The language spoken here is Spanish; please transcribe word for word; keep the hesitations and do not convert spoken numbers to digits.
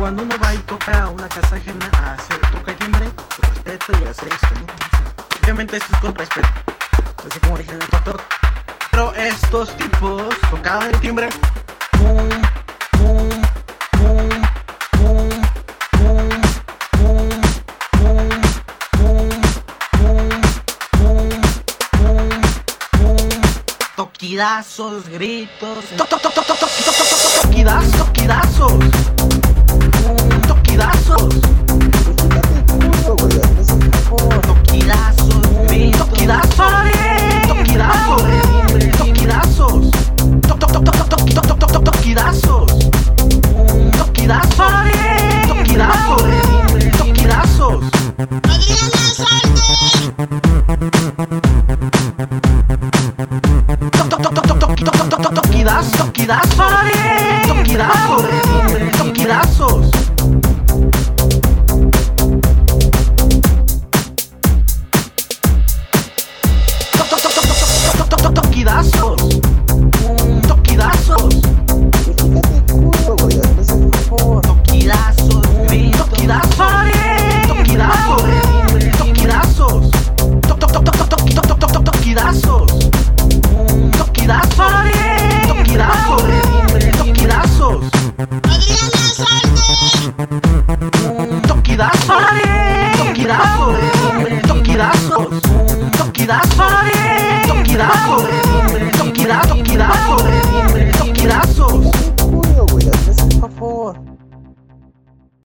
Cuando uno va y toca una casa ajena, hace, toca el timbre, con respeto y hace esto, ¿no? Obviamente esto es con respeto, así como dije el doctor. Pero estos tipos tocaban el timbre, boom, boom, boom, boom, boom, boom, boom, boom, boom, boom, boom, toquidazos, gritos, to- to- to- to- to- to- to- to- to- toquidazos, toquidazos, boom, toquidazos, toquidazos, gritos, toquidazos, toquidazos, toquidazos, to- to- to- to- to- to- to- to- to- toquidazos, boom, toquidazos, toquidazos, toquidazos. Toquidazos, toquidazos, toquidazos, toquidazos. Toquidazos, toquidazos, toquidazos, toquidazos, toquidazos, toquidazos, toquidazos, toquidazos, toquidazos, toquidazos, toquidazos, toquidazos, toquidazos, toquidazos, toquidazos, toquidazos, toquidazos.